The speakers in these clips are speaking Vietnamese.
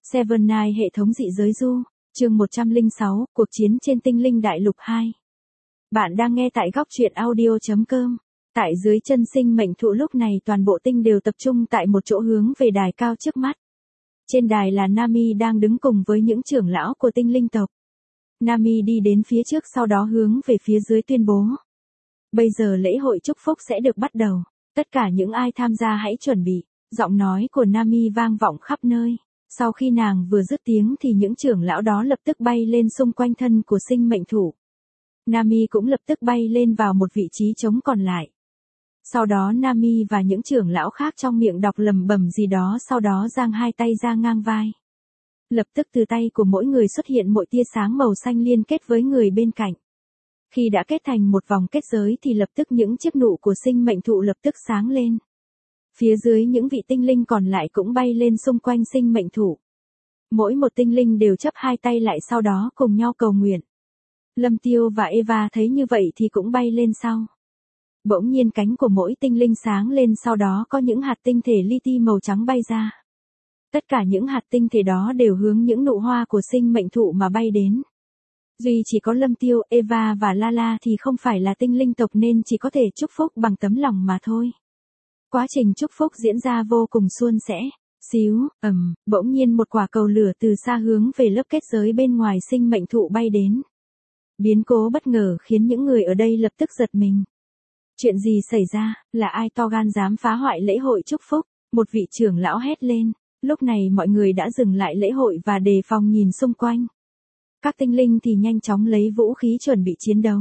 Seven Nine hệ thống dị giới du, chương 106, cuộc chiến trên tinh linh đại lục 2. Bạn đang nghe tại góc truyện audio.com. Tại dưới chân sinh mệnh thụ lúc này toàn bộ tinh đều tập trung tại một chỗ hướng về đài cao trước mắt. Trên đài là Nami đang đứng cùng với những trưởng lão của tinh linh tộc. Nami đi đến phía trước sau đó hướng về phía dưới tuyên bố. Bây giờ lễ hội chúc phúc sẽ được bắt đầu. Tất cả những ai tham gia hãy chuẩn bị. Giọng nói của Nami vang vọng khắp nơi. Sau khi nàng vừa dứt tiếng thì những trưởng lão đó lập tức bay lên xung quanh thân của sinh mệnh thụ. Nami cũng lập tức bay lên vào một vị trí trống còn lại. Sau đó Nami và những trưởng lão khác trong miệng đọc lầm bầm gì đó, sau đó giang hai tay ra ngang vai. Lập tức từ tay của mỗi người xuất hiện một tia sáng màu xanh liên kết với người bên cạnh. Khi đã kết thành một vòng kết giới thì lập tức những chiếc nụ của sinh mệnh thụ lập tức sáng lên. Phía dưới những vị tinh linh còn lại cũng bay lên xung quanh sinh mệnh thụ. Mỗi một tinh linh đều chắp hai tay lại sau đó cùng nhau cầu nguyện. Lâm Tiêu và Eva thấy như vậy thì cũng bay lên sau. Bỗng nhiên cánh của mỗi tinh linh sáng lên, sau đó có những hạt tinh thể li ti màu trắng bay ra. Tất cả những hạt tinh thể đó đều hướng những nụ hoa của sinh mệnh thụ mà bay đến. Duy chỉ có Lâm Tiêu, Eva và Lala thì không phải là tinh linh tộc nên chỉ có thể chúc phúc bằng tấm lòng mà thôi. Quá trình chúc phúc diễn ra vô cùng suôn sẻ. Xíu, bỗng nhiên một quả cầu lửa từ xa hướng về lớp kết giới bên ngoài sinh mệnh thụ bay đến. Biến cố bất ngờ khiến những người ở đây lập tức giật mình. Chuyện gì xảy ra, là ai to gan dám phá hoại lễ hội chúc phúc? Một vị trưởng lão hét lên. Lúc này mọi người đã dừng lại lễ hội và đề phòng nhìn xung quanh. Các tinh linh thì nhanh chóng lấy vũ khí chuẩn bị chiến đấu.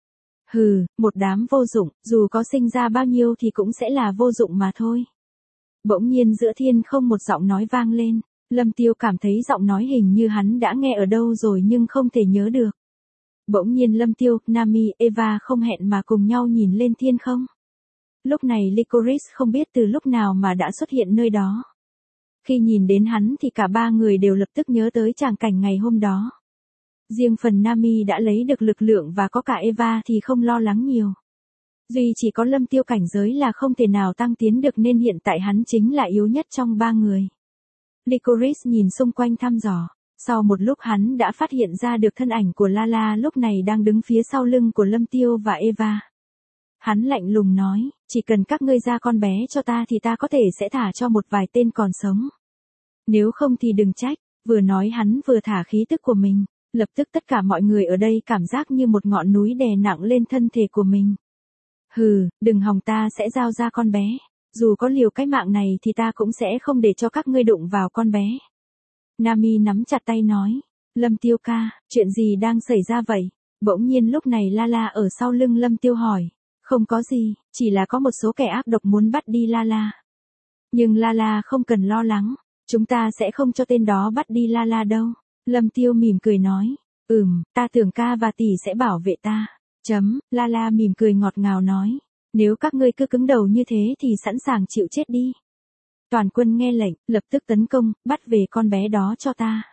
Hừ, một đám vô dụng, dù có sinh ra bao nhiêu thì cũng sẽ là vô dụng mà thôi. Bỗng nhiên giữa thiên không một giọng nói vang lên. Lâm Tiêu cảm thấy giọng nói hình như hắn đã nghe ở đâu rồi nhưng không thể nhớ được. Bỗng nhiên Lâm Tiêu, Nami, Eva không hẹn mà cùng nhau nhìn lên thiên không. Lúc này Licorice không biết từ lúc nào mà đã xuất hiện nơi đó. Khi nhìn đến hắn thì cả ba người đều lập tức nhớ tới tràng cảnh ngày hôm đó. Riêng phần Nami đã lấy được lực lượng và có cả Eva thì không lo lắng nhiều. Duy chỉ có Lâm Tiêu cảnh giới là không thể nào tăng tiến được nên hiện tại hắn chính là yếu nhất trong ba người. Licorice nhìn xung quanh thăm dò. Sau một lúc hắn đã phát hiện ra được thân ảnh của Lala lúc này đang đứng phía sau lưng của Lâm Tiêu và Eva. Hắn lạnh lùng nói, chỉ cần các ngươi ra con bé cho ta thì ta có thể sẽ thả cho một vài tên còn sống. Nếu không thì đừng trách. Vừa nói hắn vừa thả khí tức của mình. Lập tức tất cả mọi người ở đây cảm giác như một ngọn núi đè nặng lên thân thể của mình. Hừ, đừng hòng, ta sẽ giao ra con bé. Dù có liều cái mạng này thì ta cũng sẽ không để cho các ngươi đụng vào con bé. Nami nắm chặt tay nói. Lâm Tiêu ca, chuyện gì đang xảy ra vậy? Bỗng nhiên lúc này Lala ở sau lưng Lâm Tiêu hỏi. Không có gì, chỉ là có một số kẻ ác độc muốn bắt đi Lala. Nhưng Lala không cần lo lắng. Chúng ta sẽ không cho tên đó bắt đi Lala đâu. Lâm Tiêu mỉm cười nói. Ta tưởng ca và tỷ sẽ bảo vệ ta. Lala mỉm cười ngọt ngào nói. Nếu các ngươi cứ cứng đầu như thế thì sẵn sàng chịu chết đi. Toàn quân nghe lệnh, lập tức tấn công, bắt về con bé đó cho ta.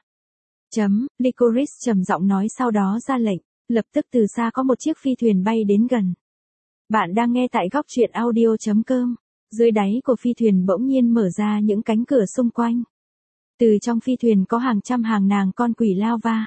Licorice trầm giọng nói sau đó ra lệnh. Lập tức từ xa có một chiếc phi thuyền bay đến gần. Bạn đang nghe tại góc truyện audio.com. Dưới đáy của phi thuyền bỗng nhiên mở ra những cánh cửa xung quanh. Từ trong phi thuyền có hàng trăm hàng ngàn con quỷ lao va.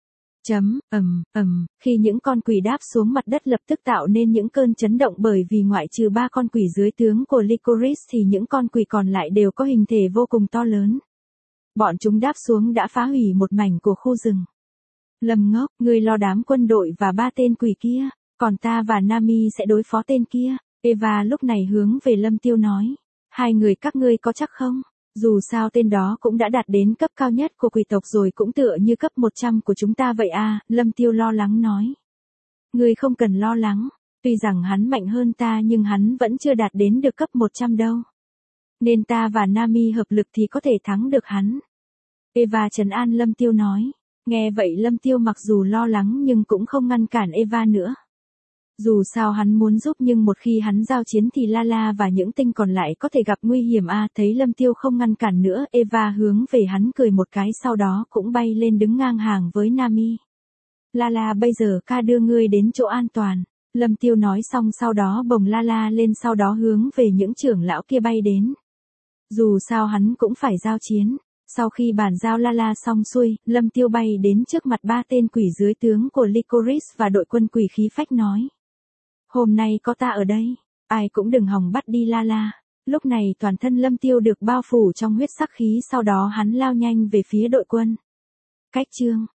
Khi những con quỷ đáp xuống mặt đất lập tức tạo nên những cơn chấn động, bởi vì ngoại trừ 3 con quỷ dưới tướng của Licorice thì những con quỷ còn lại đều có hình thể vô cùng to lớn. Bọn chúng đáp xuống đã phá hủy một mảnh của khu rừng. Lâm ngốc, ngươi lo đám quân đội và 3 tên quỷ kia, còn ta và Nami sẽ đối phó tên kia. Eva lúc này hướng về Lâm Tiêu nói. Hai người các ngươi có chắc không? Dù sao tên đó cũng đã đạt đến cấp cao nhất của quỷ tộc rồi, cũng tựa như cấp 100 của chúng ta vậy à, Lâm Tiêu lo lắng nói. Ngươi không cần lo lắng, tuy rằng hắn mạnh hơn ta nhưng hắn vẫn chưa đạt đến được cấp 100 đâu. Nên ta và Nami hợp lực thì có thể thắng được hắn. Eva trấn an Lâm Tiêu nói. Nghe vậy Lâm Tiêu mặc dù lo lắng nhưng cũng không ngăn cản Eva nữa. Dù sao hắn muốn giúp nhưng một khi hắn giao chiến thì Lala và những tinh còn lại có thể gặp nguy hiểm à. Thấy Lâm Tiêu không ngăn cản nữa, Eva hướng về hắn cười một cái sau đó cũng bay lên đứng ngang hàng với Nami. Lala, bây giờ ca đưa ngươi đến chỗ an toàn. Lâm Tiêu nói xong sau đó bồng Lala lên sau đó hướng về những trưởng lão kia bay đến. Dù sao hắn cũng phải giao chiến. Sau khi bàn giao La xong xuôi, Lâm Tiêu bay đến trước mặt ba tên quỷ dưới tướng của Licorice và đội quân quỷ khí phách nói. Hôm nay có ta ở đây, ai cũng đừng hòng bắt đi La. Lúc này toàn thân Lâm Tiêu được bao phủ trong huyết sắc khí, sau đó hắn lao nhanh về phía đội quân. Cách chương